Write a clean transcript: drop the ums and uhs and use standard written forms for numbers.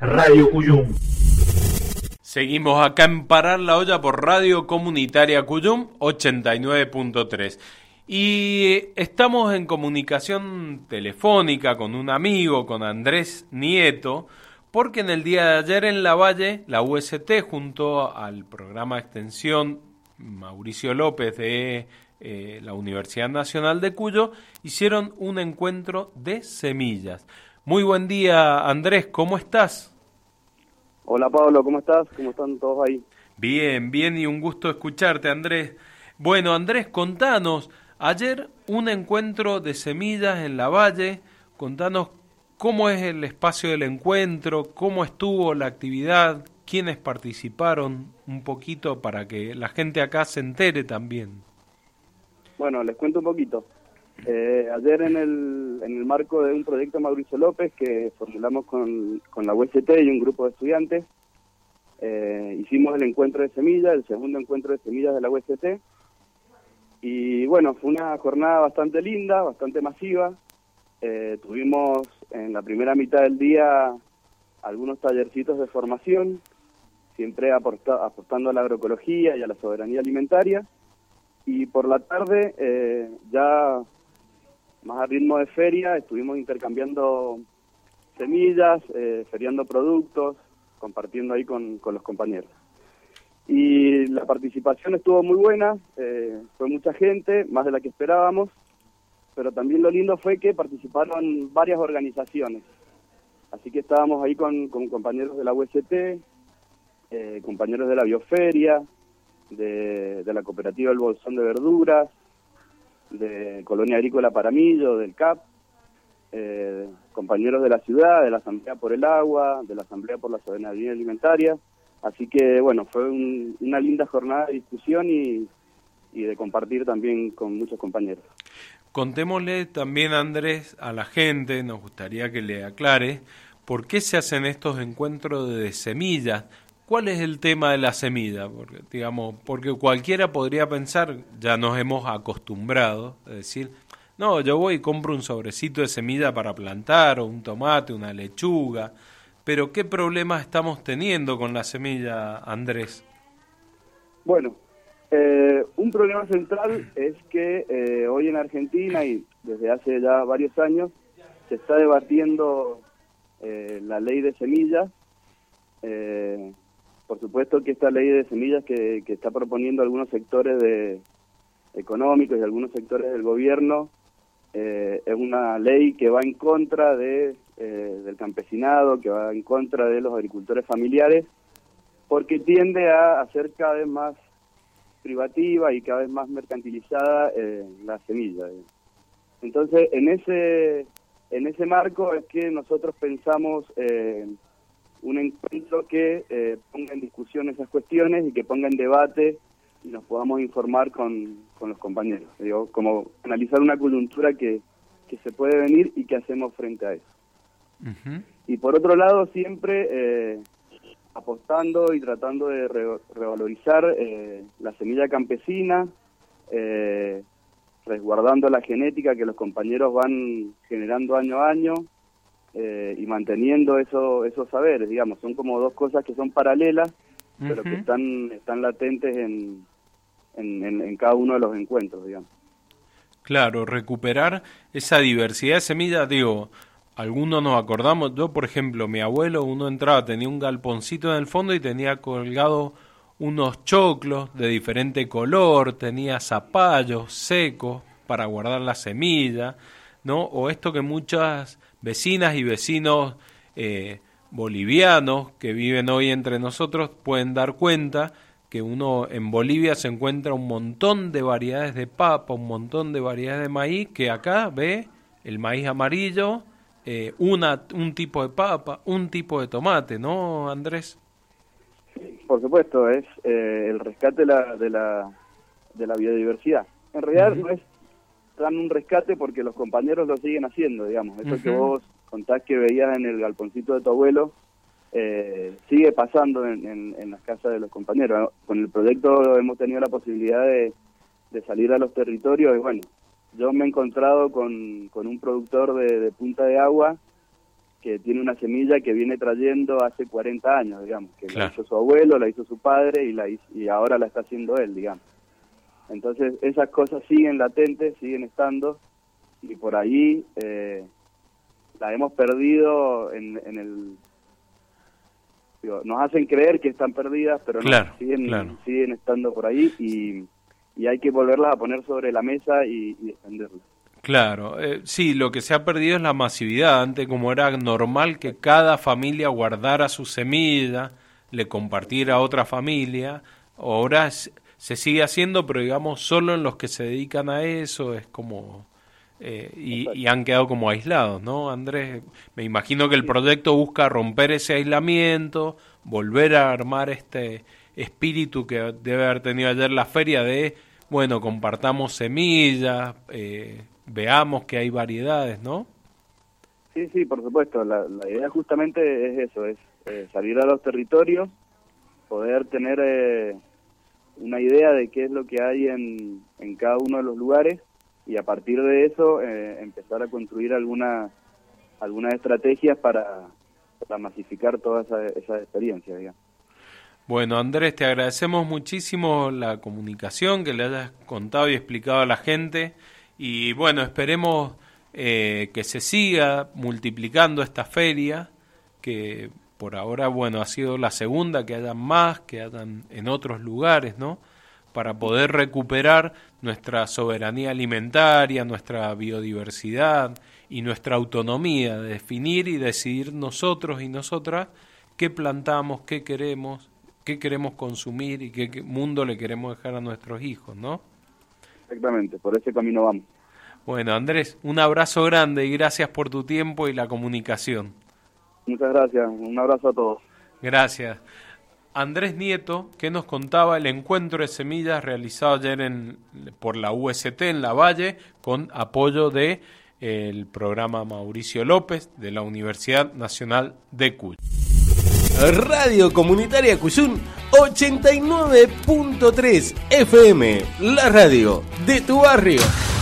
Radio Cuyum. Seguimos acá en Parar la Olla por Radio Comunitaria Cuyum 89.3. Y estamos en comunicación telefónica con un amigo, con Andrés Nieto, porque en el día de ayer en Lavalle, la UST, junto al programa de extensión Mauricio López de la Universidad Nacional de Cuyo, hicieron un encuentro de semillas. Muy buen día, Andrés, ¿cómo estás? Hola Pablo, ¿cómo estás? ¿Cómo están todos ahí? Bien, bien, y un gusto escucharte, Andrés. Bueno, Andrés, contanos, ayer un encuentro de semillas en Lavalle, contanos cómo es el espacio del encuentro, cómo estuvo la actividad, quiénes participaron, un poquito para que la gente acá se entere también. Bueno, les cuento un poquito. Ayer en el marco de un proyecto Mauricio López que formulamos con la UST y un grupo de estudiantes, hicimos el encuentro de semillas, el segundo encuentro de semillas de la UST, y bueno, fue una jornada bastante linda, bastante masiva. Tuvimos en la primera mitad del día algunos tallercitos de formación, siempre apostando a la agroecología y a la soberanía alimentaria, y por la tarde, ya más a ritmo de feria, estuvimos intercambiando semillas, feriando productos, compartiendo ahí con los compañeros. Y la participación estuvo muy buena, fue mucha gente, más de la que esperábamos, pero también lo lindo fue que participaron varias organizaciones. Así que estábamos ahí con compañeros de la UST, compañeros de la Bioferia, de la Cooperativa El Bolsón de Verduras, de Colonia Agrícola Paramillo, del CAP, compañeros de la ciudad, de la Asamblea por el Agua, de la Asamblea por la Soberanía Alimentaria. Así que, bueno, fue una linda jornada de discusión y de compartir también con muchos compañeros. Contémosle también, Andrés, a la gente, nos gustaría que le aclare, ¿por qué se hacen estos encuentros de semillas? ¿Cuál es el tema de la semilla? Porque cualquiera podría pensar, ya nos hemos acostumbrado a decir, no, yo voy y compro un sobrecito de semilla para plantar, o un tomate, una lechuga, pero ¿qué problemas estamos teniendo con la semilla, Andrés? Bueno, un problema central es que hoy en Argentina, y desde hace ya varios años, se está debatiendo la ley de semillas. Por supuesto que esta ley de semillas que está proponiendo algunos sectores económicos y algunos sectores del gobierno es una ley que va en contra del campesinado, que va en contra de los agricultores familiares, porque tiende a hacer cada vez más privativa y cada vez más mercantilizada la semilla. Entonces, en ese marco es que nosotros pensamos un encuentro que ponga en discusión esas cuestiones y que ponga en debate y nos podamos informar con los compañeros. Digo, como analizar una coyuntura que se puede venir y qué hacemos frente a eso. Uh-huh. Y por otro lado, siempre apostando y tratando de revalorizar la semilla campesina, resguardando la genética que los compañeros van generando año a año, y manteniendo esos saberes, digamos. Son como dos cosas que son paralelas, uh-huh, pero que están latentes en cada uno de los encuentros, digamos. Claro, recuperar esa diversidad de semillas, digo, algunos nos acordamos, yo por ejemplo, mi abuelo, uno entraba, tenía un galponcito en el fondo y tenía colgado unos choclos de diferente color, tenía zapallos secos para guardar la semilla, ¿no? O esto que muchas vecinas y vecinos bolivianos que viven hoy entre nosotros pueden dar cuenta que uno en Bolivia se encuentra un montón de variedades de papa, un montón de variedades de maíz, que acá ve el maíz amarillo, un tipo de papa, un tipo de tomate, ¿no, Andrés? Por supuesto, es el rescate de la biodiversidad. En realidad, uh-huh, no es tan un rescate porque los compañeros lo siguen haciendo, digamos. Eso, uh-huh, que vos contás que veías en el galponcito de tu abuelo, sigue pasando en las casas de los compañeros. Con el proyecto hemos tenido la posibilidad de salir a los territorios y bueno, yo me he encontrado con un productor de Punta de Agua que tiene una semilla que viene trayendo hace 40 años, digamos, que claro. la hizo su abuelo, la hizo su padre y ahora la está haciendo él, digamos. Entonces esas cosas siguen latentes, siguen estando, y por ahí la hemos perdido en el... Digo, nos hacen creer que están perdidas, pero claro, no, siguen, claro. siguen estando por ahí, y hay que volverlas a poner sobre la mesa y defenderlas. Claro, sí, lo que se ha perdido es la masividad. Antes, como era normal que cada familia guardara su semilla, le compartiera a otra familia, ahora se sigue haciendo, pero digamos solo en los que se dedican a eso, es como... y han quedado como aislados, ¿no, Andrés? Me imagino que el proyecto busca romper ese aislamiento, volver a armar este espíritu que debe haber tenido ayer la feria de, bueno, compartamos semillas, veamos que hay variedades, ¿no? Sí, por supuesto. La idea justamente es eso, es salir a los territorios, poder tener una idea de qué es lo que hay en cada uno de los lugares, y a partir de eso empezar a construir algunas estrategias para masificar toda esa experiencia, digamos. Bueno, Andrés, te agradecemos muchísimo la comunicación, que le hayas contado y explicado a la gente. Y bueno, esperemos que se siga multiplicando esta feria, que por ahora, bueno, ha sido la segunda, que hayan más, que hayan en otros lugares, ¿no? Para poder recuperar nuestra soberanía alimentaria, nuestra biodiversidad y nuestra autonomía de definir y decidir nosotros y nosotras qué plantamos, qué queremos consumir y qué mundo le queremos dejar a nuestros hijos, ¿no? Exactamente, por ese camino vamos. Bueno, Andrés, un abrazo grande y gracias por tu tiempo y la comunicación. Muchas gracias, un abrazo a todos. Gracias. Andrés Nieto, que nos contaba el encuentro de semillas realizado ayer por la UST en La Valle, con apoyo de el programa Mauricio López de la Universidad Nacional de Cuyo. Radio Comunitaria Cuyún 89.3 FM, la radio de tu barrio.